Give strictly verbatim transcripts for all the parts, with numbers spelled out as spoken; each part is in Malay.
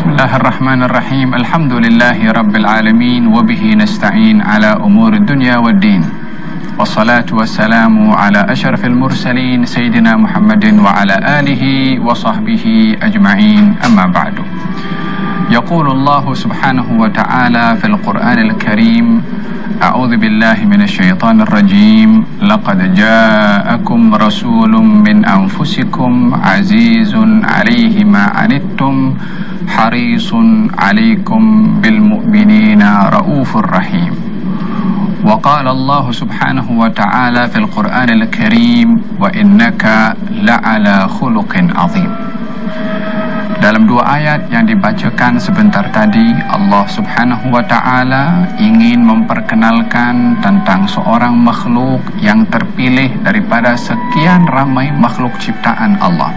Bismillahirrahmanirrahim. Alhamdulillahi rabbil alamin wa bihi nasta'in ala umuri dunya waddin. Wassalatu wassalamu ala asyrafil mursalin sayyidina Muhammadin wa ala alihi wa sahbihi ajma'in. Amma ba'du. Yaqulu Allah subhanahu wa ta'ala fil Qur'anil Karim, A'udzu billahi minasyaitonir rajim. Laqad ja'akum rasulun min anfusikum azizun 'alaihi ma 'anittum harisun 'alaikum bil mu'minina raufur rahim. Wa qala Allah subhanahu wa ta'ala fil Qur'anil Karim, wa innaka la'ala khuluqin 'azim. Dalam dua ayat yang dibacakan sebentar tadi, Allah subhanahu wa ta'ala ingin memperkenalkan tentang seorang makhluk yang terpilih daripada sekian ramai makhluk ciptaan Allah.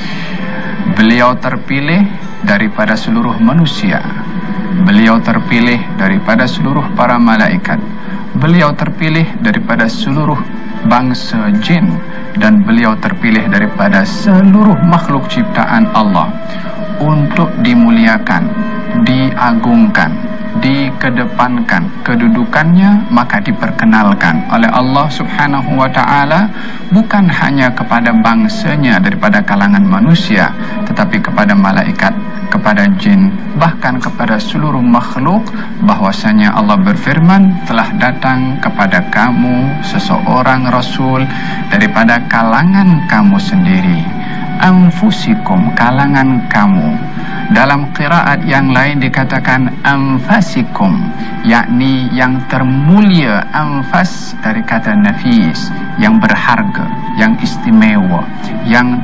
Beliau terpilih daripada seluruh manusia. Beliau terpilih daripada seluruh para malaikat. Beliau terpilih daripada seluruh bangsa jin. Dan beliau terpilih daripada seluruh makhluk ciptaan Allah untuk dimuliakan, diagungkan, dikedepankan kedudukannya, maka diperkenalkan oleh Allah subhanahu wa ta'ala bukan hanya kepada bangsanya daripada kalangan manusia, tetapi kepada malaikat, kepada jin, bahkan kepada seluruh makhluk, bahwasanya Allah berfirman, telah datang kepada kamu seseorang rasul daripada kalangan kamu sendiri, anfusikum, kalangan kamu. Dalam qiraat yang lain dikatakan anfasikum, yakni yang termulia. Anfas dari kata nafis, yang berharga, yang istimewa, yang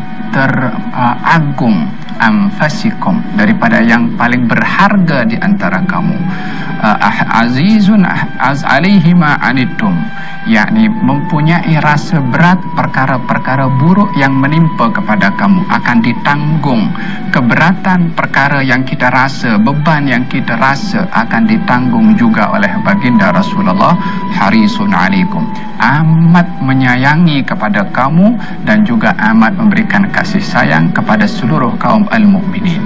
teragung. Anfasikum, daripada yang paling berharga di antara kamu. uh, Azizun az alaihi ma anittum, yakni mempunyai rasa berat perkara-perkara buruk yang menimpa kepada kamu, akan ditanggung. Keberatan perkara yang kita rasa, beban yang kita rasa akan ditanggung juga oleh baginda Rasulullah. Harisun alaikum, amat menyayangi kepada kamu dan juga amat memberikan kasih sayang kepada seluruh kaum al-mu'minin.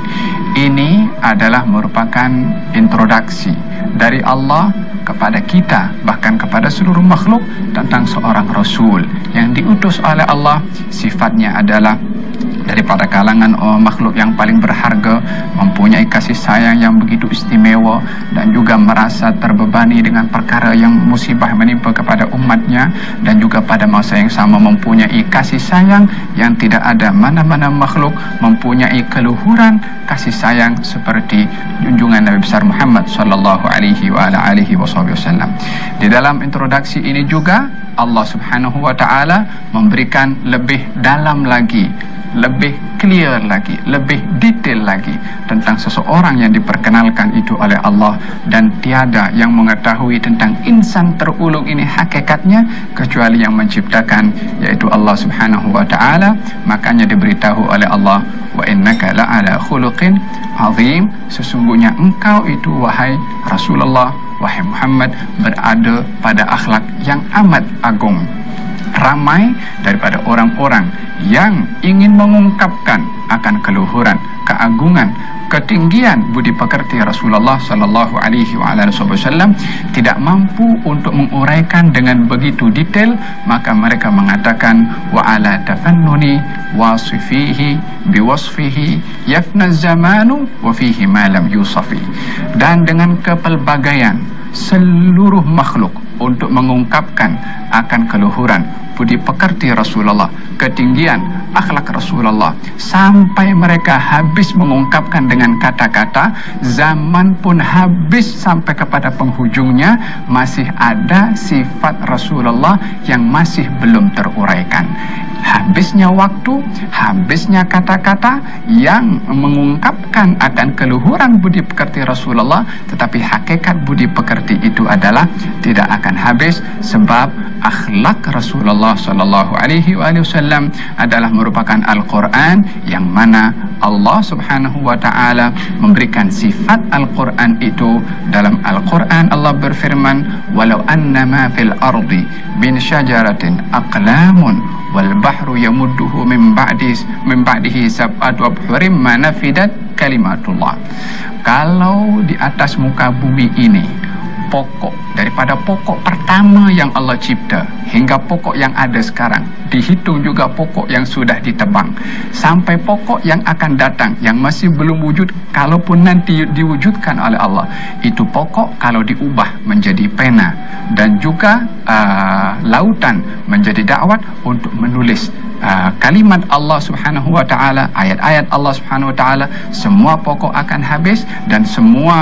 Ini adalah merupakan introduksi dari Allah kepada kita, bahkan kepada seluruh makhluk, tentang seorang rasul yang diutus oleh Allah. Sifatnya adalah daripada kalangan oh, makhluk yang paling berharga, mempunyai kasih sayang yang begitu istimewa, dan juga merasa terbebani dengan perkara yang musibah menimpa kepada umatnya, dan juga pada masa yang sama mempunyai kasih sayang yang tidak ada mana-mana makhluk mempunyai keluhuran kasih sayang seperti junjungan Nabi besar Muhammad sallallahu alaihi wa ala alihi wasallam. Di dalam introduksi ini juga Allah subhanahu wa ta'ala memberikan lebih dalam lagi, lebih clear lagi, lebih detail lagi tentang seseorang yang diperkenalkan itu oleh Allah. Dan tiada yang mengetahui tentang insan terulung ini hakikatnya kecuali yang menciptakan, yaitu Allah subhanahu wa ta'ala. Makanya diberitahu oleh Allah, wa innaka la'ala khuluqin azim, sesungguhnya engkau itu wahai Rasulullah, wahai Muhammad, berada pada akhlak yang amat agung. Ramai daripada orang-orang yang ingin mengungkapkan akan keluhuran, keagungan, ketinggian budi pekerti Rasulullah sallallahu alaihi wasallam tidak mampu untuk menguraikan dengan begitu detail, maka mereka mengatakan wa ala tafannuni wasifihi biwasfihi yafna zamanu wa fihi ma lam yusafi. Dan dengan kepelbagaian seluruh makhluk untuk mengungkapkan akan keluhuran budi pekerti Rasulullah, ketinggian akhlak Rasulullah, sampai mereka habis mengungkapkan dengan kata-kata, zaman pun habis sampai kepada penghujungnya, masih ada sifat Rasulullah yang masih belum teruraikan. Habisnya waktu, habisnya kata-kata yang mengungkapkan akan keluhuran budi pekerti Rasulullah, tetapi hakikat budi pekerti itu adalah tidak akan akan habis, sebab akhlak Rasulullah sallallahu alaihi wasallam adalah merupakan Al-Quran, yang mana Allah Subhanahu wa taala memberikan sifat Al-Quran itu. Dalam Al-Quran Allah berfirman, walau annama fil ardi min syajaratin aqlamun wal bahru yamudduhu min ba'di min ba'dihi sab'atu abhurim ma nafidat kalimatullah. Kalau di atas muka bumi ini, pokok daripada pokok pertama yang Allah cipta hingga pokok yang ada sekarang, dihitung juga pokok yang sudah ditebang, sampai pokok yang akan datang yang masih belum wujud, kalaupun nanti diwujudkan oleh Allah, itu pokok kalau diubah menjadi pena, dan juga uh, lautan menjadi dakwat untuk menulis uh, kalimat Allah Subhanahu wa taala, ayat-ayat Allah Subhanahu wa taala, semua pokok akan habis dan semua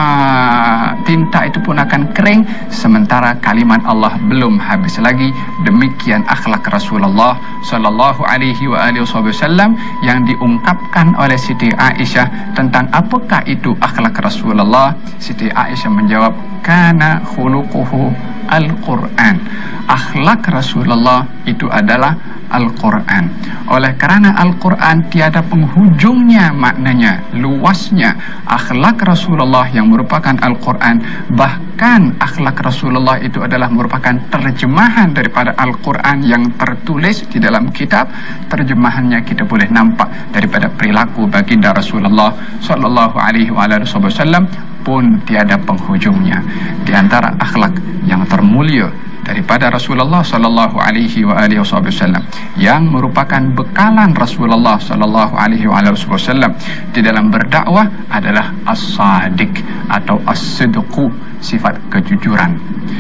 tinta itu pun akan kering, sementara kalimat Allah belum habis lagi. Demikian akhlak Rasulullah sallallahu alaihi wa alihi wasallam yang diungkapkan oleh Siti Aisyah tentang apakah itu akhlak Rasulullah. Siti Aisyah menjawab, kana khuluquhu Al-Quran. Akhlak Rasulullah itu adalah Al-Quran. Oleh kerana Al-Quran tiada penghujungnya, maknanya luasnya akhlak Rasulullah yang merupakan Al-Quran. Bahkan akhlak Rasulullah itu adalah merupakan terjemahan daripada Al-Quran yang tertulis di dalam kitab. Terjemahannya kita boleh nampak daripada perilaku baginda Rasulullah sallallahu alaihi wasallam pun tiada penghujungnya. Di antara akhlak yang termulia daripada Rasulullah sallallahu alaihi wasallam yang merupakan bekalan Rasulullah sallallahu alaihi wasallam di dalam berdakwah adalah as-sadiq atau as-sidqu, sifat kejujuran.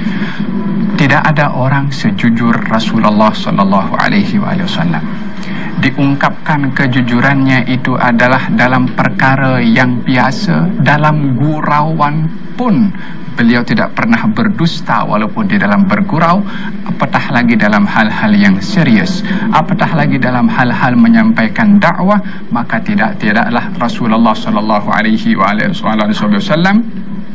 Tidak ada orang sejujur Rasulullah sallallahu alaihi wasallam. Diungkapkan kejujurannya itu adalah dalam perkara yang biasa, dalam gurauan pun beliau tidak pernah berdusta walaupun di dalam bergurau, apatah lagi dalam hal-hal yang serius, apatah lagi dalam hal-hal menyampaikan dakwah. Maka tidak tidaklah Rasulullah sallallahu alaihi wasallam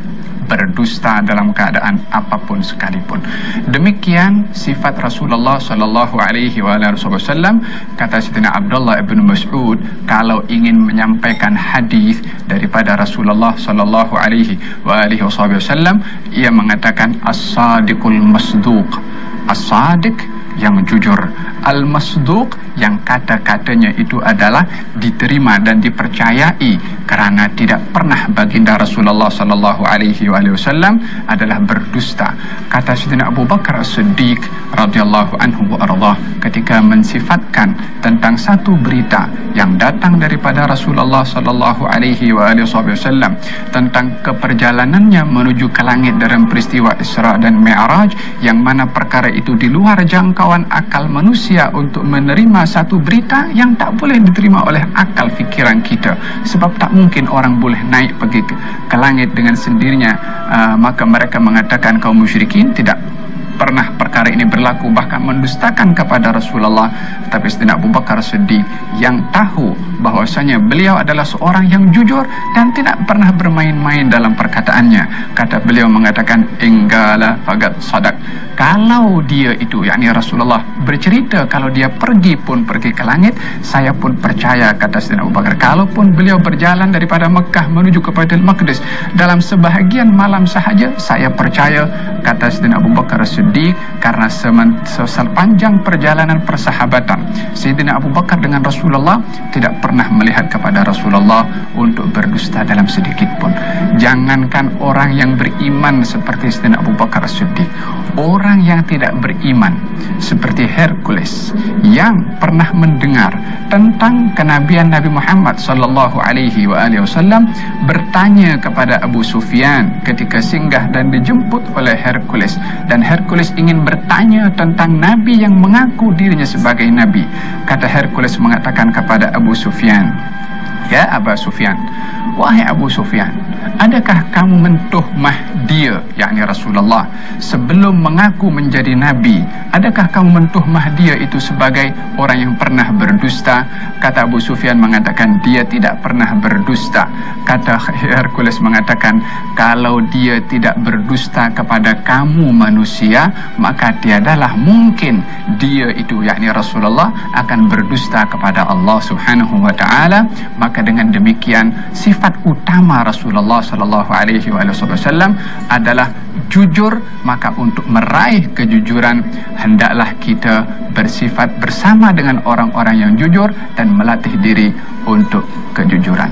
berdusta dalam keadaan apapun sekalipun. Demikian sifat Rasulullah sallallahu alaihi wasallam. Kata Sayyidina Abdullah ibn Mas'ud, kalau ingin menyampaikan hadis daripada Rasulullah sallallahu alaihi wasallam, ia mengatakan as-sadiqul masduq. As-sadiq yang jujur, al-masduq yang kata-katanya itu adalah diterima dan dipercayai, kerana tidak pernah baginda Rasulullah sallallahu alaihi wasallam adalah berdusta. Kata Sayyidina Abu Bakar As-Siddiq radhiyallahu anhu wa ardhah ketika mensifatkan tentang satu berita yang datang daripada Rasulullah sallallahu alaihi wasallam tentang keperjalanannya menuju ke langit dalam peristiwa Isra dan Mi'raj, yang mana perkara itu di luar jangkauan akal manusia untuk menerima satu berita yang tak boleh diterima oleh akal fikiran kita, sebab tak mungkin orang boleh naik pergi ke, ke langit dengan sendirinya. Uh, maka mereka mengatakan kaum musyrikin tidak pernah perkara ini berlaku, bahkan mendustakan kepada Rasulullah. Tapi Sayyidina Abu Bakar Siddiq yang tahu bahwasanya beliau adalah seorang yang jujur dan tidak pernah bermain-main dalam perkataannya, kata beliau mengatakan, inggala fagat sadak. Kalau dia itu, yakni Rasulullah, bercerita kalau dia pergi pun pergi ke langit, saya pun percaya, kata Sayyidina Abu Bakar. Kalaupun beliau berjalan daripada Mekah menuju ke Baitul Maqdis dalam sebahagian malam sahaja, saya percaya, kata Sayyidina Abu Bakar Siddiq, karena sepanjang perjalanan persahabatan Sayyidina Abu Bakar dengan Rasulullah tidak pernah melihat kepada Rasulullah untuk berdusta dalam sedikit pun. Jangankan orang yang beriman seperti Sayyidina Abu Bakar Siddiq, orang yang tidak beriman seperti Hercules yang pernah mendengar tentang kenabian Nabi Muhammad sallallahu alaihi wasallam bertanya kepada Abu Sufyan ketika singgah dan dijemput oleh Hercules, dan Hercules ingin bertanya tentang Nabi yang mengaku dirinya sebagai Nabi. Kata Hercules mengatakan kepada Abu Sufyan, Ya Abu Sufyan, wahai Abu Sufyan, adakah kamu mentuhmah dia, yakni Rasulullah, sebelum mengaku menjadi Nabi? Adakah kamu mentuhmah dia itu sebagai orang yang pernah berdusta? Kata Abu Sufyan mengatakan, dia tidak pernah berdusta. Kata Hercules mengatakan, kalau dia tidak berdusta kepada kamu manusia, maka tiadalah mungkin dia itu, yakni Rasulullah, akan berdusta kepada Allah Subhanahu wa ta'ala. Maka dengan demikian, sifat utama Rasulullah sallallahu alaihi wasallam adalah jujur. Maka untuk meraih kejujuran, hendaklah kita bersifat bersama dengan orang-orang yang jujur dan melatih diri untuk kejujuran.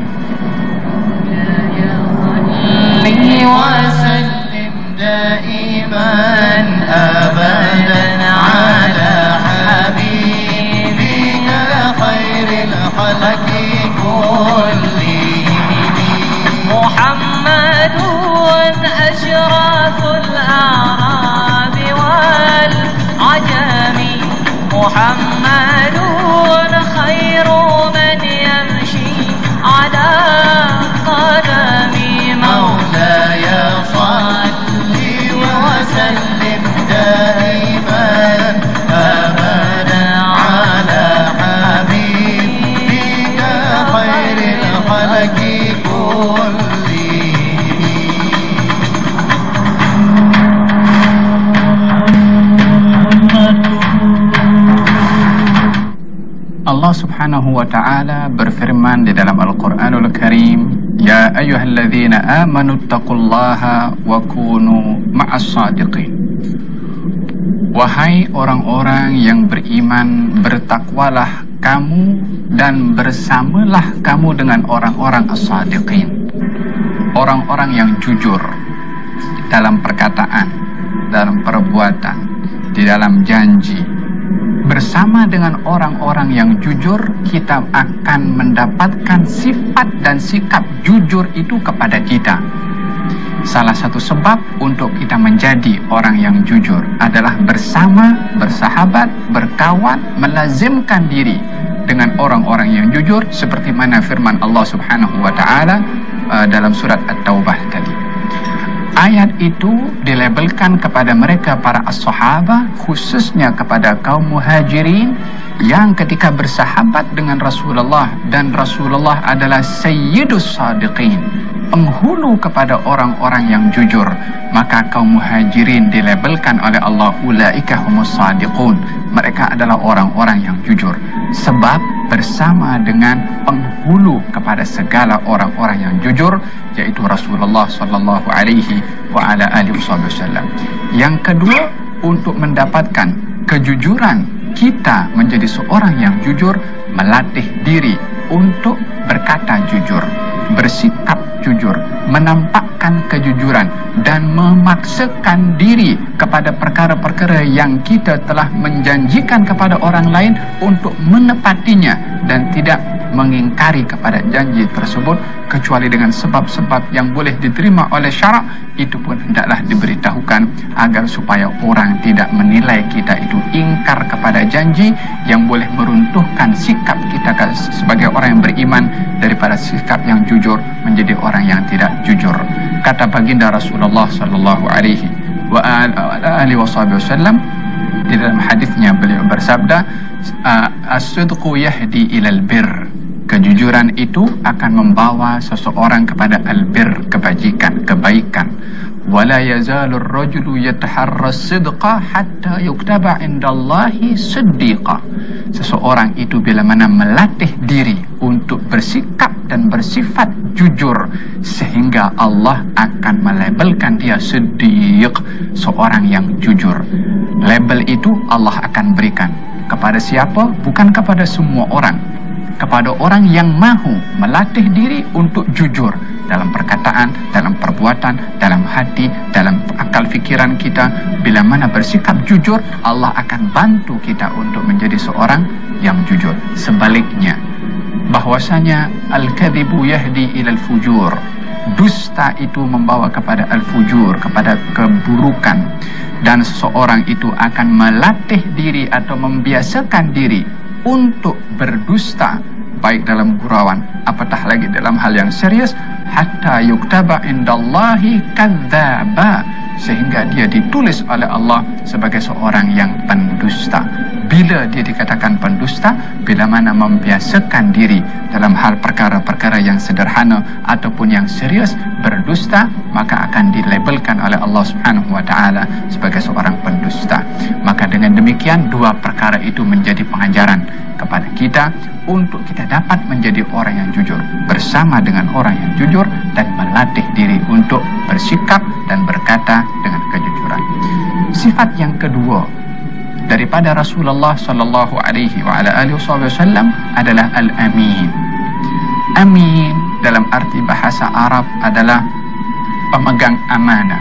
محمد أشراف الأعراب والعجم محمد خير من يمشي على قدم مولاي صل وسلم دائما أبدا على حبيبك خير الخلق كلهم. Allah Subhanahu wa ta'ala berfirman di dalam Al-Quranul Karim, Ya ayyuhalladzina amanu taqullaha wa kunu ma'as sadiqin. Wahai orang-orang yang beriman, bertakwalah kamu dan bersamalah kamu dengan orang-orang as-sadiqin, orang-orang yang jujur dalam perkataan, dalam perbuatan, di dalam janji. Bersama dengan orang-orang yang jujur, kita akan mendapatkan sifat dan sikap jujur itu kepada kita. Salah satu sebab untuk kita menjadi orang yang jujur adalah bersama, bersahabat, berkawan, melazimkan diri dengan orang-orang yang jujur, seperti mana firman Allah Subhanahu wa ta'ala uh, dalam surat At-Taubah tadi. Ayat itu dilabelkan kepada mereka para as-sahabah, khususnya kepada kaum muhajirin yang ketika bersahabat dengan Rasulullah, dan Rasulullah adalah sayyidus sadiqin, penghulu kepada orang-orang yang jujur, maka kaum muhajirin dilabelkan oleh Allah, ulaika humus sadiqun, mereka adalah orang-orang yang jujur, sebab bersama dengan penghulu kepada segala orang-orang yang jujur, yaitu Rasulullah sallallahu alaihi wa ala alihi wasallam. Yang kedua, untuk mendapatkan kejujuran kita menjadi seorang yang jujur, melatih diri untuk berkata jujur, bersikap jujur, menampakkan kejujuran, dan memaksakan diri kepada perkara-perkara yang kita telah menjanjikan kepada orang lain untuk menepatinya, dan tidak mengingkari kepada janji tersebut kecuali dengan sebab-sebab yang boleh diterima oleh syarak. Itu pun hendaklah diberitahukan agar supaya orang tidak menilai kita itu ingkar kepada janji, yang boleh meruntuhkan sikap kita sebagai orang yang beriman daripada sikap yang jujur menjadi orang yang tidak jujur. Kata baginda Rasulullah sallallahu alaihi wa alihi wasallam di dalam hadisnya, beliau bersabda, as-sidqu yahdi ilal bir, kejujuran itu akan membawa seseorang kepada albir, kebajikan, kebaikan. Wala yazalur rajulu yataharra sidqa hatta yuktaba indallahi siddiqa. Seseorang itu bila mana melatih diri untuk bersikap dan bersifat jujur, sehingga Allah akan melabelkan dia siddiq, seorang yang jujur. Label itu Allah akan berikan kepada siapa? Bukan kepada semua orang, kepada orang yang mahu melatih diri untuk jujur dalam perkataan, dalam perbuatan, dalam hati, dalam akal fikiran kita. Bila mana bersikap jujur, Allah akan bantu kita untuk menjadi seorang yang jujur. Sebaliknya, bahwasanya al-kadhibu yahdi ilal fujur, dusta itu membawa kepada al-fujur, kepada keburukan, dan seseorang itu akan melatih diri atau membiasakan diri untuk berdusta baik dalam gurauan, apatah lagi dalam hal yang serius, hatta yuktaba indallahi kadzdzaba, sehingga dia ditulis oleh Allah sebagai seorang yang pendusta. Bila dia dikatakan pendusta? Bila mana membiasakan diri dalam hal perkara-perkara yang sederhana ataupun yang serius berdusta, maka akan dilabelkan oleh Allah Subhanahu wa taala sebagai seorang pendusta. Maka dengan demikian dua perkara itu menjadi pengajaran kepada kita untuk kita dapat menjadi orang yang jujur, bersama dengan orang yang jujur, dan melatih diri untuk bersikap dan berkata dengan kejujuran. Sifat yang kedua daripada Rasulullah sallallahu alaihi wa ala alihi wasallam adalah al-amin. Amin dalam arti bahasa Arab adalah pemegang amanah.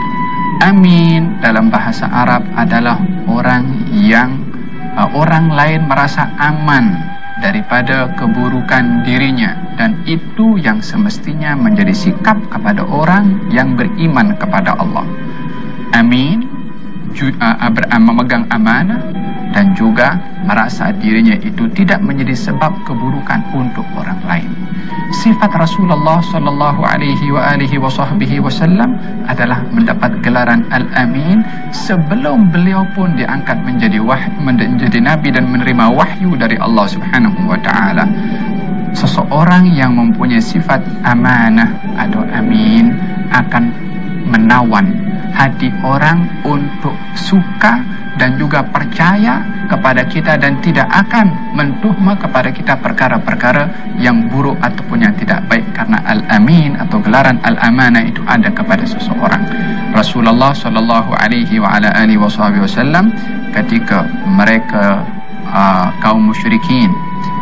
Amin dalam bahasa Arab adalah orang yang uh, orang lain merasa aman daripada keburukan dirinya, dan itu yang semestinya menjadi sikap kepada orang yang beriman kepada Allah. Amin, ju, uh, ber, uh, memegang amanah, dan juga merasa dirinya itu tidak menjadi sebab keburukan untuk orang lain. Sifat Rasulullah sallallahu alaihi wa alihi wasallam adalah mendapat gelaran Al-Amin sebelum beliau pun diangkat menjadi wahyu, menjadi nabi dan menerima wahyu dari Allah Subhanahu wa taala. Seseorang yang mempunyai sifat amanah atau amin akan menawan hati orang untuk suka dan juga percaya kepada kita, dan tidak akan mentuhma kepada kita perkara-perkara yang buruk ataupun yang tidak baik, karena al-amin atau gelaran al-amanah itu ada kepada seseorang. Rasulullah sallallahu alaihi wa ala alihi wasallam ketika mereka uh, kaum musyrikin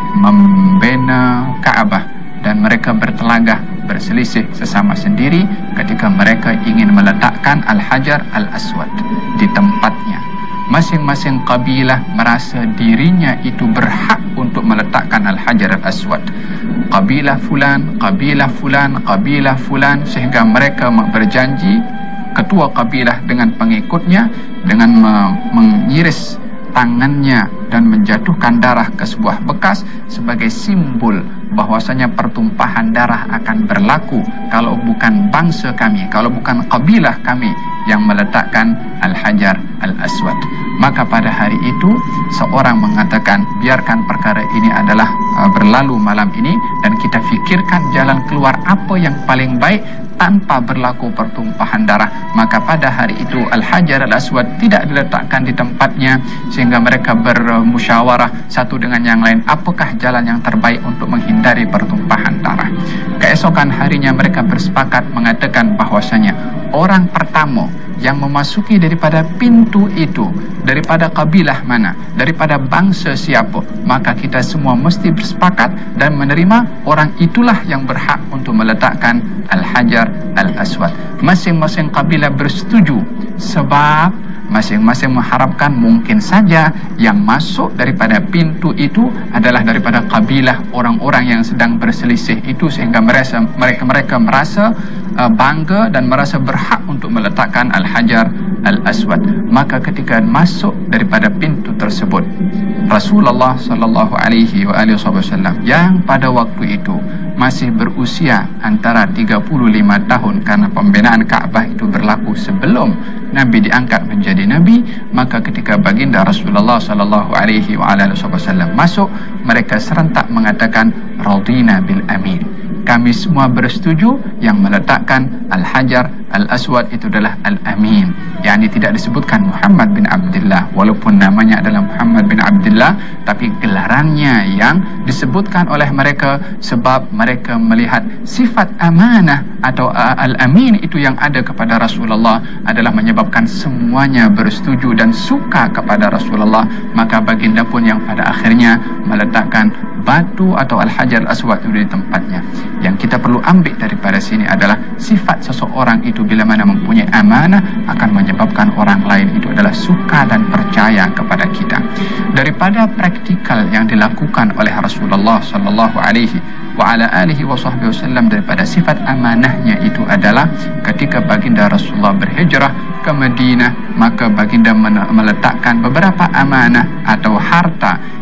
membina Kaabah dan mereka bertelagah berselisih sesama sendiri ketika mereka ingin meletakkan Al-Hajar Al-Aswad di tempatnya. Masing-masing kabilah merasa dirinya itu berhak untuk meletakkan Al-Hajar Al-Aswad. Kabilah fulan, kabilah fulan, kabilah fulan, sehingga mereka berjanji, ketua kabilah dengan pengikutnya, dengan mengiris tangannya dan menjatuhkan darah ke sebuah bekas sebagai simbol bahwasanya pertumpahan darah akan berlaku kalau bukan bangsa kami, kalau bukan kabilah kami yang meletakkan Al-Hajar Al-Aswad. Maka pada hari itu seorang mengatakan, biarkan perkara ini adalah uh, berlalu malam ini dan kita fikirkan jalan keluar apa yang paling baik tanpa berlaku pertumpahan darah. Maka pada hari itu Al-Hajar Al-Aswad tidak diletakkan di tempatnya, sehingga mereka bermusyawarah satu dengan yang lain, apakah jalan yang terbaik untuk menghindari pertumpahan darah. Keesokan harinya mereka bersepakat mengatakan bahwasanya orang pertama yang memasuki daripada pintu itu, daripada kabilah mana, daripada bangsa siapa, maka kita semua mesti bersepakat dan menerima orang itulah yang berhak untuk meletakkan Al-Hajar Al-Aswad. Masing-masing kabilah bersetuju, sebab masing-masing mengharapkan mungkin saja yang masuk daripada pintu itu adalah daripada kabilah orang-orang yang sedang berselisih itu, sehingga mereka mereka, mereka merasa uh, bangga dan merasa berhak untuk meletakkan Al-Hajar Al-Aswad. Maka ketika masuk daripada pintu tersebut, Rasulullah sallallahu alaihi wasallam yang pada waktu itu masih berusia antara tiga puluh lima tahun, karena pembinaan Kaabah itu berlaku sebelum Nabi diangkat menjadi Nabi. Maka ketika baginda Rasulullah sallallahu alaihi wasallam masuk, mereka serentak mengatakan radina bil amin, kami semua bersetuju yang meletakkan Al-Hajar Al-Aswad itu adalah Al-Amin. yakni tidak disebutkan Muhammad bin Abdullah, walaupun namanya adalah Muhammad bin Abdullah, tapi gelarannya yang disebutkan oleh mereka sebab mereka melihat sifat amanah atau uh, Al-Amin itu yang ada kepada Rasulullah adalah menyebabkan semuanya bersetuju dan suka kepada Rasulullah. Maka baginda pun yang pada akhirnya meletakkan batu atau Al-Hajar Al-Aswad itu di tempatnya. Yang kita perlu ambil daripada sini adalah sifat seseorang itu bila mana mempunyai amanah akan menyebabkan orang lain itu adalah suka dan percaya kepada kita. Daripada praktikal yang dilakukan oleh Rasulullah sallallahu alaihi wa ala alihi wasallam daripada sifat amanahnya itu adalah ketika baginda Rasulullah berhijrah ke Madinah, maka baginda meletakkan beberapa amanah atau harta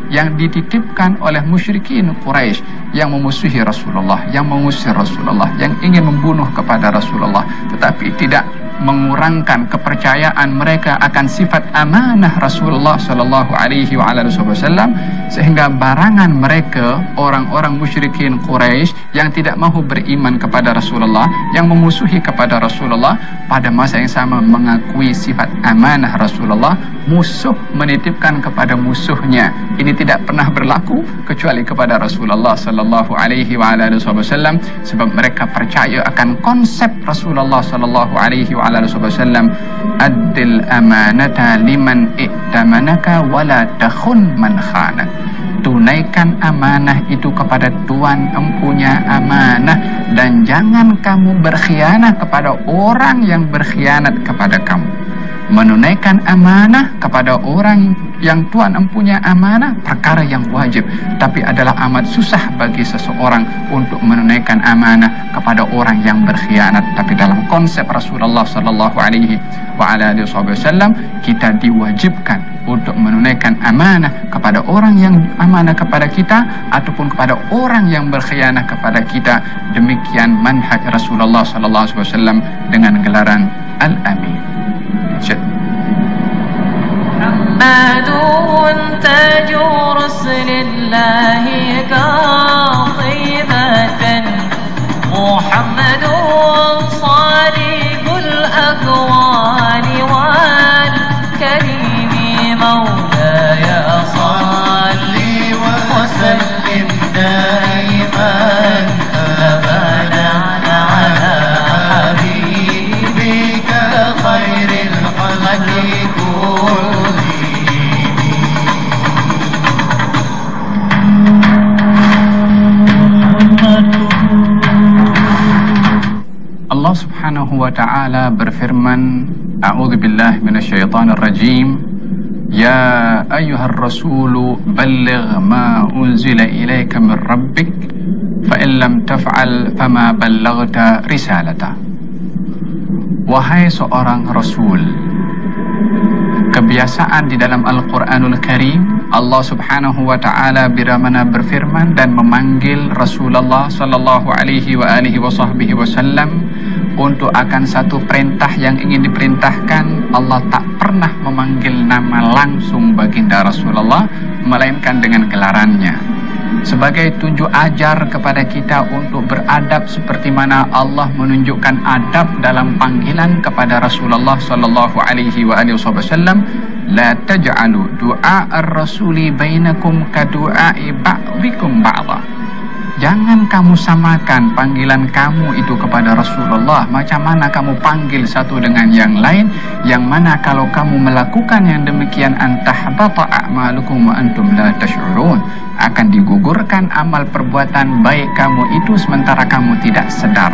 yang dititipkan oleh musyrikin Quraisy yang memusuhi Rasulullah, yang mengusir Rasulullah, yang ingin membunuh kepada Rasulullah, tetapi tidak mengurangkan kepercayaan mereka akan sifat amanah Rasulullah sallallahu alaihi wasallam, sehingga barangan mereka orang-orang musyrikin Quraisy yang tidak mahu beriman kepada Rasulullah, yang memusuhi kepada Rasulullah, pada masa yang sama mengakui sifat amanah Rasulullah. Musuh menitipkan kepada musuhnya. Ini tidak pernah berlaku kecuali kepada Rasulullah sallallahu alaihi wasallam, sebab mereka percaya akan konsep Rasulullah sallallahu alaihi wasallam, addil amanata liman i'tamanaka wala takhun man khanak. Tunaikan amanah itu kepada Tuhan empunya amanah, dan jangan kamu berkhianat kepada orang yang berkhianat kepada kamu. Menunaikan amanah kepada orang yang Tuhan empunya amanah perkara yang wajib, tapi adalah amat susah bagi seseorang untuk menunaikan amanah kepada orang yang berkhianat. Tapi dalam konsep Rasulullah sallallahu alaihi wasallam, kita diwajibkan untuk menunaikan amanah kepada orang yang amanah kepada kita ataupun kepada orang yang berkhianat kepada kita. Demikian manhaj Rasulullah sallallahu alaihi wasallam dengan gelaran Al-Amin. محمد تاج رسل الله كاطبة، محمد صادق الأقوال والكريم، مولاي صل وسلم دائما أبدا على حبيبك خير الخلق كلهم. Allah Subhanahu wa ta'ala berfirman, A'udzu billahi minasyaitonir rajim, Ya ayyuhar rasulu balligh ma unzila ilaika min rabbik fa in lam taf'al fama ballaghta risalata. Wahai seorang rasul, kebiasaan di dalam Al-Quranul Karim, Allah Subhanahu wa ta'ala bila mana berfirman dan memanggil Rasulullah sallallahu alaihi wa alihi wasallam untuk akan satu perintah yang ingin diperintahkan, Allah tak pernah memanggil nama langsung baginda Rasulullah, melainkan dengan gelarannya, sebagai tunjuk ajar kepada kita untuk beradab seperti mana Allah menunjukkan adab dalam panggilan kepada Rasulullah sallallahu alaihi wasallam. La taj'alu du'a ar-rasuli bainakum ka du'a'i ba'dikum ba'dha. Jangan kamu samakan panggilan kamu itu kepada Rasulullah macam mana kamu panggil satu dengan yang lain, yang mana kalau kamu melakukan yang demikian, antahbata a'malukum wa antum la tash'urun, akan digugurkan amal perbuatan baik kamu itu sementara kamu tidak sadar.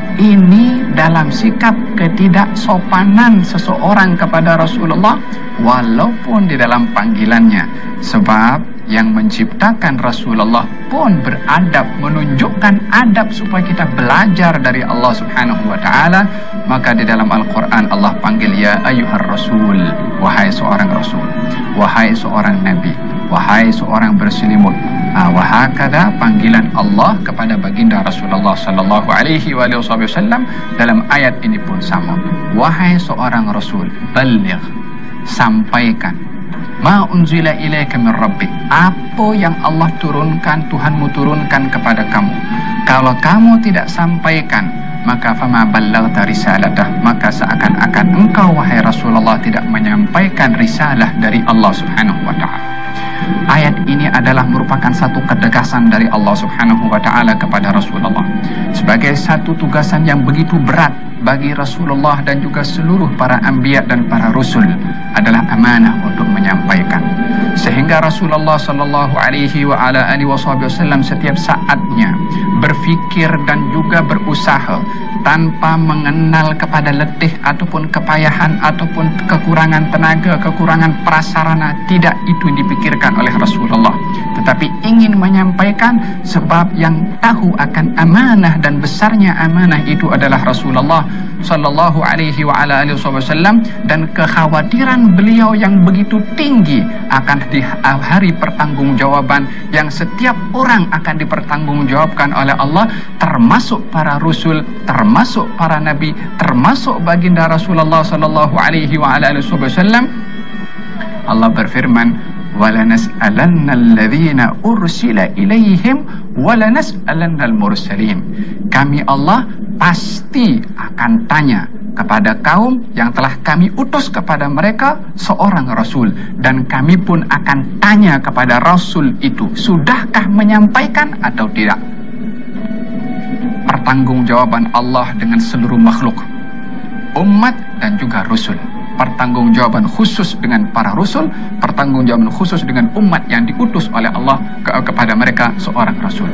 Ini dalam sikap ketidaksopanan seseorang kepada Rasulullah walaupun di dalam panggilannya, sebab yang menciptakan Rasulullah pun beradab, menunjukkan adab supaya kita belajar dari Allah Subhanahu wa ta'ala. Maka di dalam Al-Quran Allah panggil ya ayyuhar rasul, wahai seorang rasul, wahai seorang nabi, wahai seorang berselimut. Ah, wahakada panggilan Allah kepada baginda Rasulullah sallallahu alaihi wasallam dalam ayat ini pun sama. Wahai seorang rasul, balligh, sampaikan ma unzila ilaika min rabbik, apa yang Allah turunkan, Tuhanmu turunkan kepada kamu. Kalau kamu tidak sampaikan, maka fama ballaghta risalatah, maka seakan-akan engkau wahai Rasulullah tidak menyampaikan risalah dari Allah Subhanahu wa ta'ala. Ayat ini adalah merupakan satu ketegasan dari Allah Subhanahu wa ta'ala kepada Rasulullah sebagai satu tugasan yang begitu berat bagi Rasulullah dan juga seluruh para anbiya dan para rasul, adalah amanah untuk menyampaikan, sehingga Rasulullah sallallahu alaihi wa ala alihi wasallam setiap saatnya berfikir dan juga berusaha tanpa mengenal kepada letih ataupun kepayahan ataupun kekurangan tenaga, kekurangan prasarana. Tidak itu dipikirkan oleh Rasulullah, tetapi ingin menyampaikan sebab yang tahu akan amanah dan besarnya amanah itu adalah Rasulullah. sallallahu alaihi wa ala alihi wasallam, dan kekhawatiran beliau yang begitu tinggi akan di hari pertanggungjawaban yang setiap orang akan dipertanggungjawabkan oleh Allah, termasuk para rasul, termasuk para nabi, termasuk baginda Rasulullah sallallahu alaihi wa ala alihi wasallam. Allah berfirman, وَلَنَسْأَلَنَّ الَّذِينَ أُرْسِلَ إِلَيْهِمْ وَلَنَسْأَلَنَّ الْمُرْسَلِينَ. Kami Allah pasti akan tanya kepada kaum yang telah kami utus kepada mereka seorang rasul, dan kami pun akan tanya kepada rasul itu, sudahkah menyampaikan atau tidak. Pertanggungjawaban Allah dengan seluruh makhluk, umat dan juga rasul. Pertanggungjawaban khusus dengan para rasul, pertanggungjawaban khusus dengan umat yang diutus oleh Allah ke kepada mereka seorang rasul.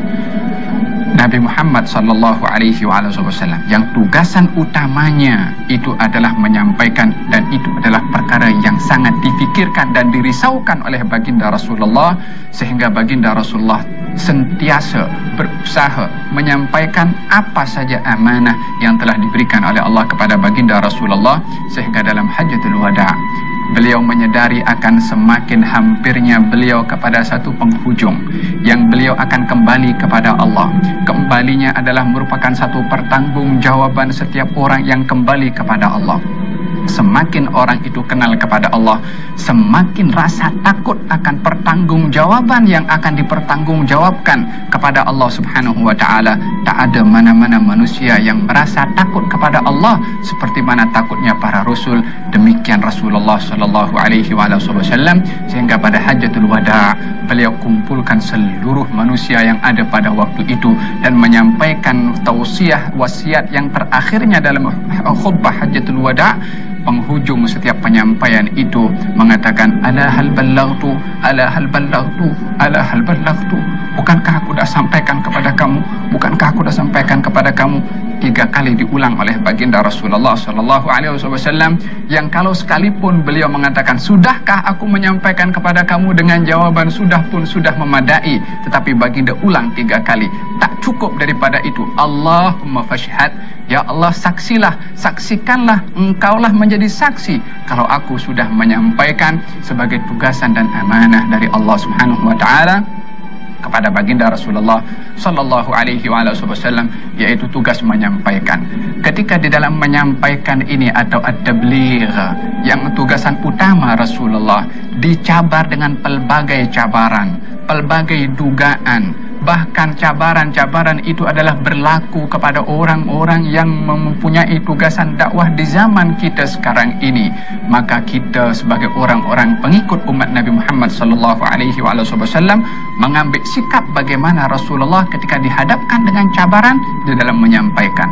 Nabi Muhammad sallallahu alaihi wasallam yang tugasan utamanya itu adalah menyampaikan, dan itu adalah perkara yang sangat difikirkan dan dirisaukan oleh baginda Rasulullah, sehingga baginda Rasulullah sentiasa berusaha menyampaikan apa saja amanah yang telah diberikan oleh Allah kepada baginda Rasulullah, sehingga dalam Hajjatul Wada' beliau menyadari akan semakin hampirnya beliau kepada satu penghujung, yang beliau akan kembali kepada Allah. Kembalinya adalah merupakan satu pertanggungjawaban setiap orang yang kembali kepada Allah. Semakin orang itu kenal kepada Allah, semakin rasa takut akan pertanggungjawaban yang akan dipertanggungjawabkan kepada Allah Subhanahu wa taala. Tak ada mana-mana manusia yang merasa takut kepada Allah seperti mana takutnya para rasul. Demikian Rasulullah sallallahu alaihi wasallam, sehingga pada Hajjatul Wada' beliau kumpulkan seluruh manusia yang ada pada waktu itu dan menyampaikan tausiah wasiat yang terakhirnya dalam khutbah Hajjatul Wada'. Penghujung setiap penyampaian itu mengatakan, ala hal ballaghtu, ala hal ballaghtu, ala hal ballaghtu. Bukankah aku dah sampaikan kepada kamu? Bukankah aku dah sampaikan kepada kamu? Tiga kali diulang oleh baginda Rasulullah sallallahu alaihi wasallam, yang kalau sekalipun beliau mengatakan, sudahkah aku menyampaikan kepada kamu, dengan jawaban sudah pun sudah memadai, tetapi baginda ulang tiga kali. Tak cukup daripada itu. Allahumma fashhad, ya Allah saksilah, saksikanlah, engkaulah menjadi saksi kalau aku sudah menyampaikan sebagai tugasan dan amanah dari Allah Subhanahu wa taala kepada baginda Rasulullah sallallahu alaihi wasallam, yaitu tugas menyampaikan. Ketika di dalam menyampaikan ini atau at-tabligh, yang tugasan utama Rasulullah dicabar dengan pelbagai cabaran, pelbagai dugaan, bahkan cabaran-cabaran itu adalah berlaku kepada orang-orang yang mempunyai tugasan dakwah di zaman kita sekarang ini. Maka kita sebagai orang-orang pengikut umat Nabi Muhammad sallallahu alaihi wasallam mengambil sikap bagaimana Rasulullah ketika dihadapkan dengan cabaran di dalam menyampaikan.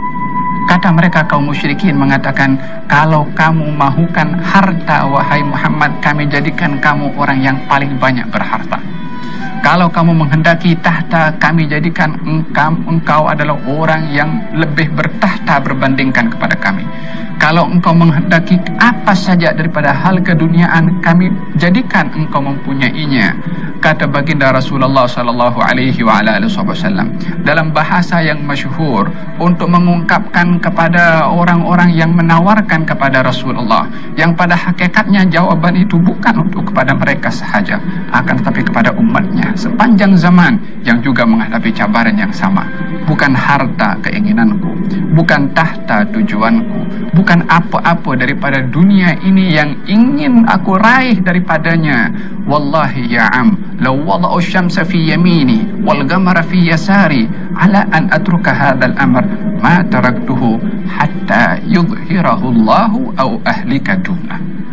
Kata mereka kaum musyrikin mengatakan, kalau kamu mahukan harta wahai Muhammad, kami jadikan kamu orang yang paling banyak berharta. Kalau kamu menghendaki tahta, kami jadikan engkau, engkau adalah orang yang lebih bertahta berbandingkan kepada kami. Kalau engkau menghendaki apa saja daripada hal keduniaan, kami jadikan engkau mempunyainya. Kata baginda Rasulullah sallallahu alaihi wasallam dalam bahasa yang masyhur untuk mengungkapkan kepada orang-orang yang menawarkan kepada Rasulullah, yang pada hakikatnya jawaban itu bukan untuk kepada mereka sahaja, akan tetapi kepada umatnya sepanjang zaman yang juga menghadapi cabaran yang sama. Bukan harta keinginanku, bukan tahta tujuanku, bukan apa-apa daripada dunia ini yang ingin aku raih daripadanya. Wallahi ya am, law wada'u syamsa fi yamini wal qamara fi yasari ala an atruka hadzal amr ma taraktuhu hatta yudhhirahu Allah aw ahlika duna.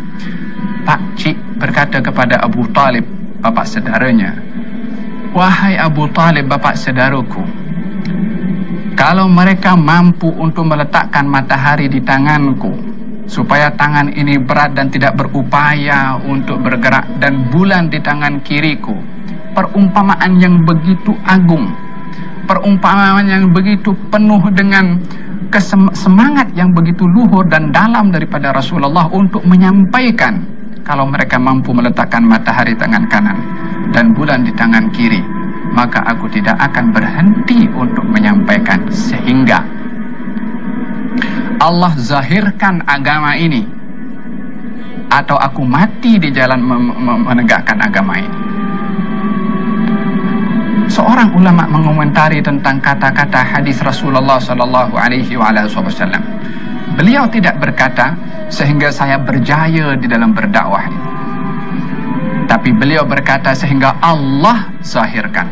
Pak Cik berkata kepada Abu Talib, bapak saudaranya, wahai Abu Talib, bapak saudaraku, kalau mereka mampu untuk meletakkan matahari di tanganku supaya tangan ini berat dan tidak berupaya untuk bergerak, dan bulan di tangan kiriku, perumpamaan yang begitu agung, perumpamaan yang begitu penuh dengan semangat yang begitu luhur dan dalam daripada Rasulullah untuk menyampaikan, kalau mereka mampu meletakkan matahari tangan kanan dan bulan di tangan kiri, maka aku tidak akan berhenti untuk menyampaikan, sehingga Allah zahirkan agama ini, atau aku mati di jalan menegakkan agama ini. Seorang ulama mengomentari tentang kata-kata hadis Rasulullah sallallahu alaihi wasallam. Beliau tidak berkata sehingga saya berjaya di dalam berdakwah ini, tapi beliau berkata sehingga Allah zahirkan.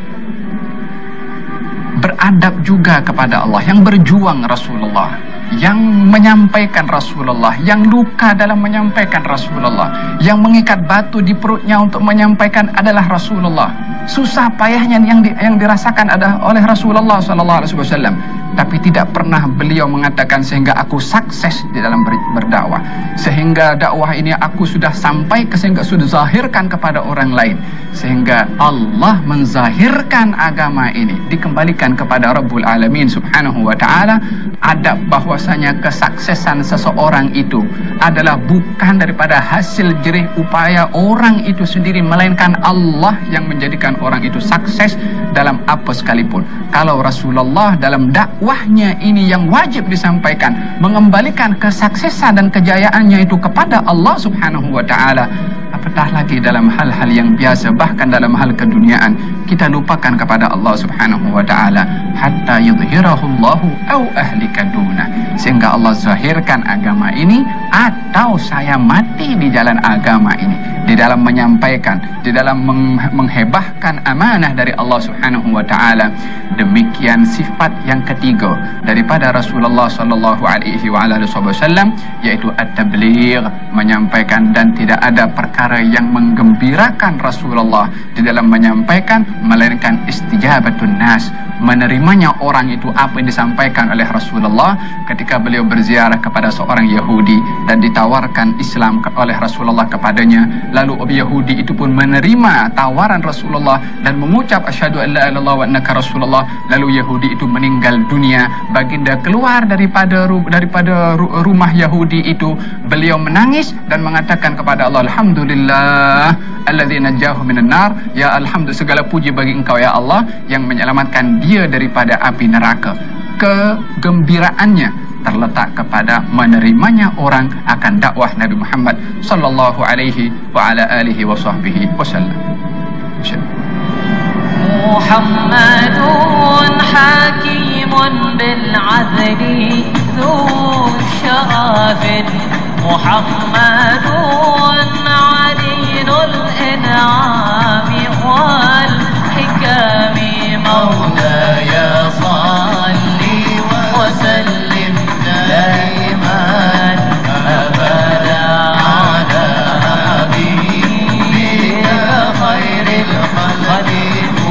Beradab juga kepada Allah, yang berjuang Rasulullah, yang menyampaikan Rasulullah, yang luka dalam menyampaikan Rasulullah, yang mengikat batu di perutnya untuk menyampaikan adalah Rasulullah. Susah payahnya yang di, yang dirasakan adalah oleh Rasulullah sallallahu alaihi wasallam, tapi tidak pernah beliau mengatakan sehingga aku sukses di dalam ber, berdakwah, sehingga dakwah ini aku sudah sampai ke, sehingga sudah zahirkan kepada orang lain, sehingga Allah menzahirkan agama ini, dikembalikan kepada Rabbul Alamin subhanahu wa ta'ala. Adab bahwasanya kesuksesan seseorang itu adalah bukan daripada hasil jerih upaya orang itu sendiri, melainkan Allah yang menjadikan orang itu sukses dalam apa sekalipun. Kalau Rasulullah dalam dakwahnya ini yang wajib disampaikan, mengembalikan kesuksesan dan kejayaannya itu kepada Allah subhanahu wa ta'ala, apatah lagi dalam hal-hal yang biasa, bahkan dalam hal keduniaan kita lupakan kepada Allah subhanahu wa ta'ala, hatta yudhirahullahu au ahlika duna, sehingga Allah zahirkan agama ini atau saya mati di jalan agama ini, di dalam menyampaikan, di dalam meng menghebahkan amanah dari Allah subhanahu wa ta'ala. Demikian sifat yang ketiga daripada Rasulullah sallallahu alaihi wasallam, yaitu at-tabligh, menyampaikan, dan tidak ada perkara yang menggembirakan Rasulullah di dalam menyampaikan melainkan istijabatun nas, menerimanya orang itu apa yang disampaikan oleh Rasulullah. Ketika beliau berziarah kepada seorang Yahudi dan ditawarkan Islam oleh Rasulullah kepadanya, lalu Yahudi itu pun menerima tawaran Rasulullah dan mengucap asyhadu an la ilaha illallah wa annaka rasulullah, lalu Yahudi itu meninggal dunia. Baginda keluar daripada daripada rumah Yahudi itu, beliau menangis dan mengatakan kepada Allah, alhamdulillah alladzi najahu minan nar, ya alhamdulillah, segala puji bagi engkau ya Allah yang menyelamatkan dia daripada api neraka. Kegembiraannya terletak kepada menerimanya orang akan dakwah Nabi Muhammad sallallahu alaihi wa ala alihi wa sahbihi wasallam. Muhammadun hakimun bil adli dhu syarafin, Muhammadun adilul in'ami wal hikami, maulaya salli wa sallim daiman abada ala habibika khairil khalqi.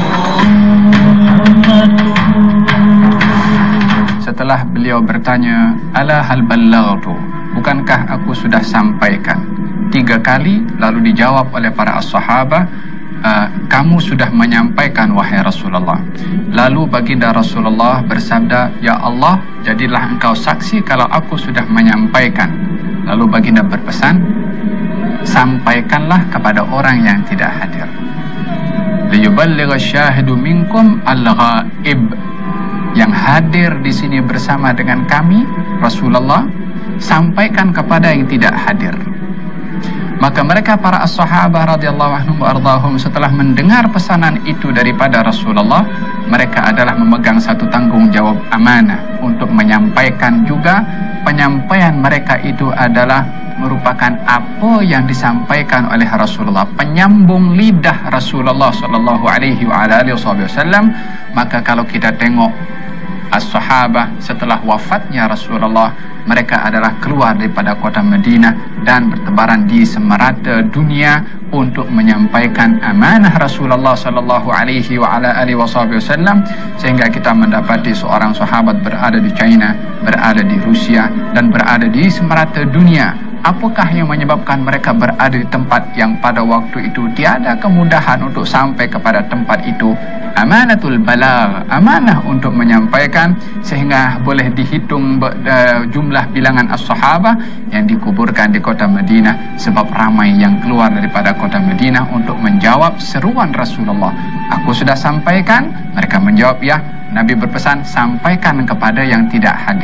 Setelah beliau bertanya, ala hal ballaghtu, bukankah aku sudah sampaikan? Tiga kali, lalu dijawab oleh para as-sahabah, uh, kamu sudah menyampaikan wahai Rasulullah. Lalu baginda Rasulullah bersabda, ya Allah, jadilah engkau saksi kalau aku sudah menyampaikan. Lalu baginda berpesan, sampaikanlah kepada orang yang tidak hadir. Liyuballigha syahidu minkum al-ghaib, yang hadir di sini bersama dengan kami Rasulullah, sampaikan kepada yang tidak hadir. Maka mereka para as-sahabah radhiyallahu anhum wa ardhahum, setelah mendengar pesanan itu daripada Rasulullah, mereka adalah memegang satu tanggung jawab amanah untuk menyampaikan juga. Penyampaian mereka itu adalah merupakan apa yang disampaikan oleh Rasulullah, penyambung lidah Rasulullah sallallahu alaihi wa alihi wasallam. Maka kalau kita tengok as-sahabah setelah wafatnya Rasulullah, mereka adalah keluar daripada kota Madinah dan bertebaran di semerata dunia untuk menyampaikan amanah Rasulullah sallallahu alaihi wa ala alihi wasallam, sehingga kita mendapati seorang sahabat berada di China, berada di Rusia, dan berada di semerata dunia. Apakah yang menyebabkan mereka berada di tempat yang pada waktu itu tiada kemudahan untuk sampai kepada tempat itu? Amanatul balagh, amanah untuk menyampaikan, sehingga boleh dihitung uh, jumlah bilangan as-sahabah yang dikuburkan di kota Madinah, sebab ramai yang keluar daripada kota Madinah untuk menjawab seruan Rasulullah. Aku sudah sampaikan, mereka menjawab ya. Nabi berpesan, sampaikan kepada yang tidak hadir.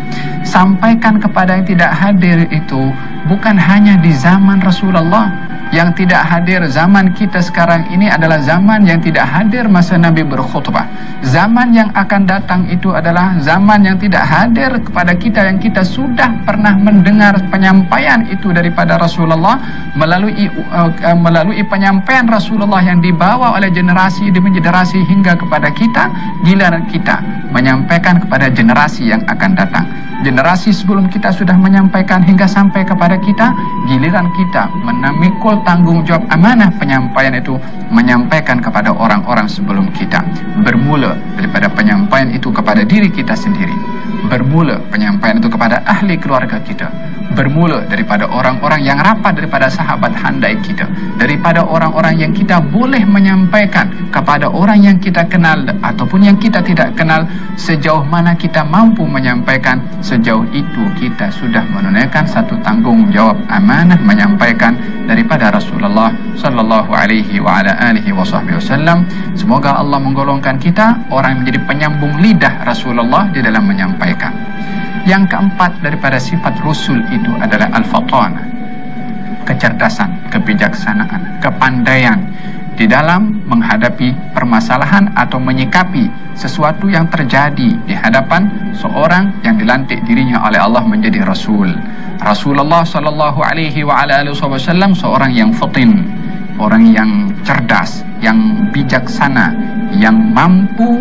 Sampaikan kepada yang tidak hadir itu bukan hanya di zaman Rasulullah. Yang tidak hadir zaman kita sekarang ini adalah zaman yang tidak hadir masa Nabi berkhutbah. Zaman yang akan datang itu adalah zaman yang tidak hadir kepada kita, yang kita sudah pernah mendengar penyampaian itu daripada Rasulullah melalui uh, uh, melalui penyampaian Rasulullah yang dibawa oleh generasi demi generasi hingga kepada kita. Giliran kita menyampaikan kepada generasi yang akan datang. Generasi sebelum kita sudah menyampaikan hingga sampai kepada kita, giliran kita memikul tanggungjawab amanah penyampaian itu, menyampaikan kepada orang-orang sebelum kita. Bermula daripada penyampaian itu kepada diri kita sendiri, bermula penyampaian itu kepada ahli keluarga kita, bermula daripada orang-orang yang rapat, daripada sahabat handai kita, daripada orang-orang yang kita boleh menyampaikan kepada orang yang kita kenal ataupun yang kita tidak kenal. Sejauh mana kita mampu menyampaikan, sejauh itu kita sudah menunaikan satu tanggungjawab amanah menyampaikan daripada Rasulullah sallallahu alaihi wa ala alihi wasallam. Semoga Allah menggolongkan kita orang yang menjadi penyambung lidah Rasulullah di dalam menyampaikan. Yang keempat daripada sifat Rasul itu adalah al-fatanah, kecerdasan, kebijaksanaan, kepandaian di dalam menghadapi permasalahan atau menyikapi sesuatu yang terjadi di hadapan seorang yang dilantik dirinya oleh Allah menjadi Rasul. Rasulullah sallallahu alaihi wa ala alihi wasallam seorang yang fatin, orang yang cerdas, yang bijaksana, yang mampu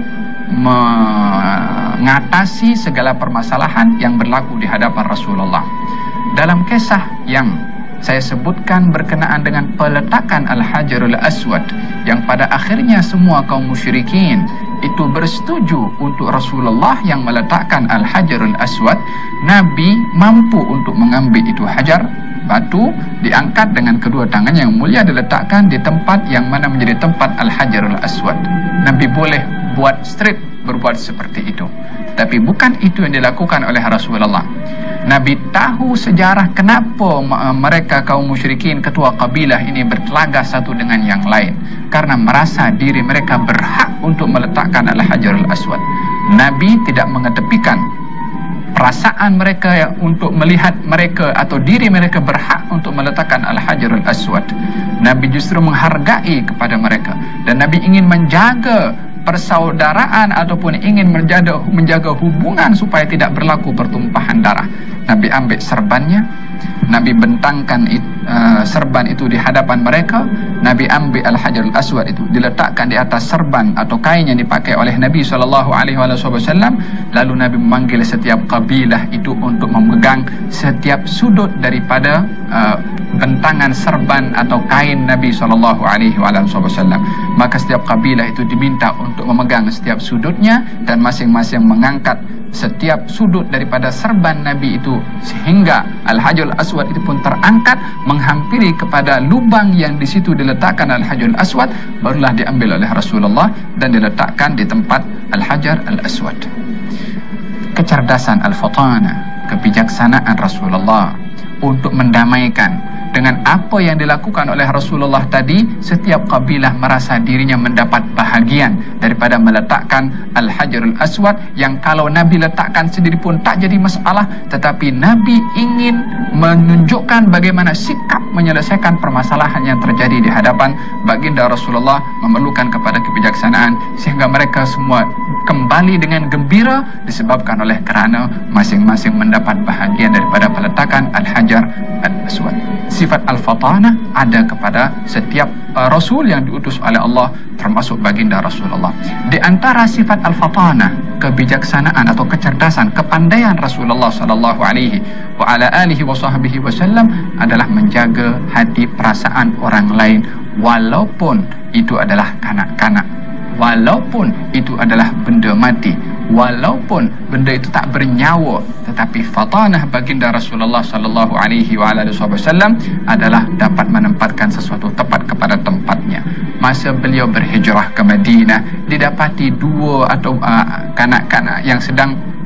mengatasi segala permasalahan yang berlaku di hadapan Rasulullah. Dalam kisah yang saya sebutkan berkenaan dengan peletakan Al-Hajarul Aswad, yang pada akhirnya semua kaum musyrikin itu bersetuju untuk Rasulullah yang meletakkan Al-Hajarul Aswad, Nabi mampu untuk mengambil itu hajar, batu, diangkat dengan kedua tangan yang mulia, diletakkan di tempat yang mana menjadi tempat Al-Hajarul Aswad. Nabi boleh buat straight berbuat seperti itu, tapi bukan itu yang dilakukan oleh Rasulullah. Nabi tahu sejarah kenapa mereka kaum musyrikin, ketua kabilah ini bertelaga satu dengan yang lain, karena merasa diri mereka berhak untuk meletakkan Al-Hajarul Aswad. Nabi tidak mengetepikan perasaan mereka yang untuk melihat mereka atau diri mereka berhak untuk meletakkan Al-Hajarul Aswad. Nabi justru menghargai kepada mereka, dan Nabi ingin menjaga persaudaraan ataupun ingin menjaga, menjaga hubungan supaya tidak berlaku pertumpahan darah. Nabi ambil serbannya, Nabi bentangkan it, uh, serban itu di hadapan mereka. Nabi ambil Al-Hajarul Aswad itu, diletakkan di atas serban atau kain yang dipakai oleh Nabi sallallahu alaihi wasallam. Lalu Nabi memanggil setiap kabilah itu untuk memegang setiap sudut daripada uh, bentangan serban atau kain Nabi sallallahu alaihi wasallam. Maka setiap kabilah itu diminta untuk memegang setiap sudutnya, dan masing-masing mengangkat setiap sudut daripada serban Nabi itu, sehingga Al-Hajarul Aswad itu pun terangkat menghampiri kepada lubang yang di situ diletakkan Al-Hajarul Aswad. Barulah diambil oleh Rasulullah dan diletakkan di tempat Al-Hajar Al-Aswad. Kecerdasan al-fatana, kebijaksanaan Rasulullah untuk mendamaikan. Dengan apa yang dilakukan oleh Rasulullah tadi, setiap kabilah merasa dirinya mendapat bahagian daripada meletakkan Al-Hajarul Aswad, yang kalau Nabi letakkan sendiri pun tak jadi masalah, tetapi Nabi ingin menunjukkan bagaimana sikap menyelesaikan permasalahan yang terjadi di hadapan baginda Rasulullah, memerlukan kepada kebijaksanaan, sehingga mereka semua kembali dengan gembira disebabkan oleh kerana masing-masing mendapat bahagian daripada peletakan Al-Hajar Al-Aswad. Sifat al-fatanah ada kepada setiap uh, Rasul yang diutus oleh Allah, termasuk baginda Rasulullah. Di antara sifat al-fatanah, kebijaksanaan atau kecerdasan, kepandaian Rasulullah sallallahu alaihi wa ala alihi wasallam adalah menjaga hati perasaan orang lain, walaupun itu adalah kanak-kanak, walaupun itu adalah benda mati, walaupun benda itu tak bernyawa, tetapi fatanah baginda Rasulullah sallallahu alaihi wa alihi wasallam adalah dapat menempatkan sesuatu tepat kepada tempatnya. Masa beliau berhijrah ke Madinah, didapati dua atau uh, kanak-kanak yang sedang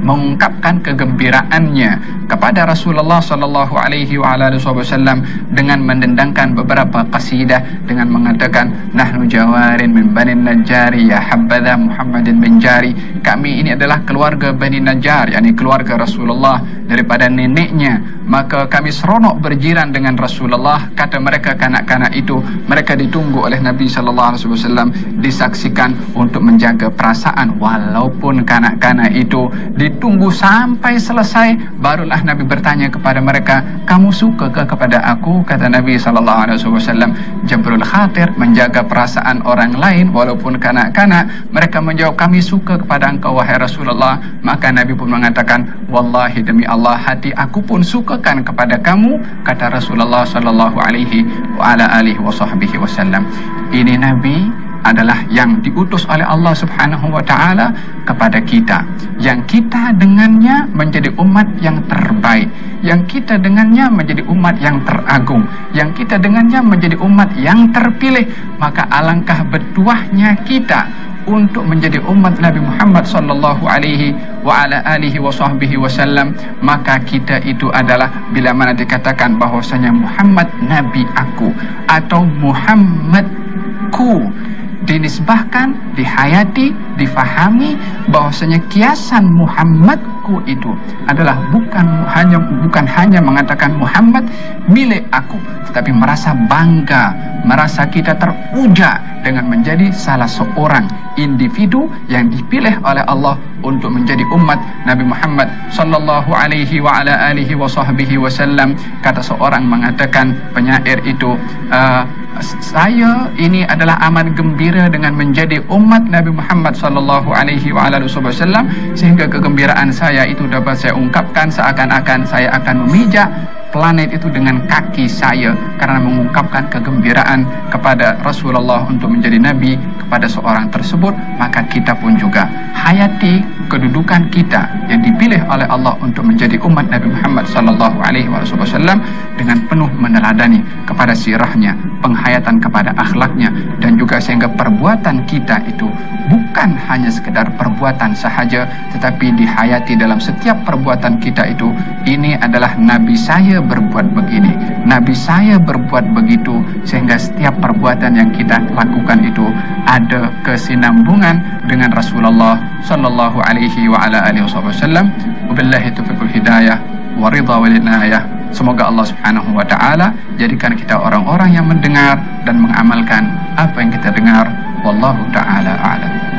mengungkapkan kegembiraannya kepada Rasulullah sallallahu alaihi wasallam dengan mendendangkan beberapa qasidah dengan mengatakan, nahnu jawarin min bani najari ya habadha Muhammadin bin jari, kami ini adalah keluarga Bani Najjar, yakni keluarga Rasulullah daripada neneknya, maka kami seronok berjiran dengan Rasulullah. Kata mereka kanak-kanak itu, mereka ditunggu oleh Nabi sallallahu alaihi wasallam, disaksikan untuk menjaga perasaan. Walaupun kanak-kanak itu ditunggu sampai selesai, barulah Nabi bertanya kepada mereka, kamu suka ke kepada aku? Kata Nabi sallallahu alaihi wasallam, jabrul khatir, menjaga perasaan orang lain walaupun kanak-kanak. Mereka menjawab, kami suka kepada engkau wahai Rasulullah. Maka Nabi pun mengatakan, wallahi demi Allah, hati aku pun sukakan kepada kamu. Kata Rasulullah sallallahu alaihi wa ala alihi wasahbihi wasallam. Ini Nabi adalah yang diutus oleh Allah Subhanahu wa taala kepada kita, yang kita dengannya menjadi umat yang terbaik, yang kita dengannya menjadi umat yang teragung, yang kita dengannya menjadi umat yang terpilih. Maka alangkah bertuahnya kita untuk menjadi umat Nabi Muhammad sallallahu alaihi wa ala alihi wasahbihi wasallam. Maka kita itu adalah bila mana dikatakan bahwasanya Muhammad nabi aku atau Muhammadku, dinisbahkan, dihayati, difahami bahwasanya kiasan Muhammadku itu adalah bukan hanya bukan hanya mengatakan Muhammad milik aku, tetapi merasa bangga, merasa kita teruja dengan menjadi salah seorang individu yang dipilih oleh Allah untuk menjadi umat Nabi Muhammad sallallahu alaihi wa ala alihi wa sahbihi wasallam. Kata seorang mengatakan, penyair itu, uh, saya ini adalah amat gembira dengan menjadi umat Nabi Muhammad sallallahu alaihi wa ala alihi wasallam, sehingga kegembiraan saya itu dapat saya ungkapkan seakan-akan saya akan memijak planet itu dengan kaki saya karena mengungkapkan kegembiraan kepada Rasulullah untuk menjadi Nabi kepada seorang tersebut. Maka kita pun juga hayati kedudukan kita yang dipilih oleh Allah untuk menjadi umat Nabi Muhammad sallallahu alaihi wasallam dengan penuh meneladani kepada sirahnya, penghayatan kepada akhlaknya, dan juga sehingga perbuatan kita itu bukan hanya sekedar perbuatan sahaja, tetapi dihayati dalam setiap perbuatan kita itu, ini adalah Nabi saya berbuat begini, Nabi saya berbuat begitu, sehingga setiap perbuatan yang kita lakukan itu ada kesinambungan dengan Rasulullah sallallahu alaihi wa ala alihi wasallam. Wabillahi taufiqul hidayah wa ridha wal inayah. Semoga Allah Subhanahu wa taala jadikan kita orang-orang yang mendengar dan mengamalkan apa yang kita dengar. Wallahu taala a'lam.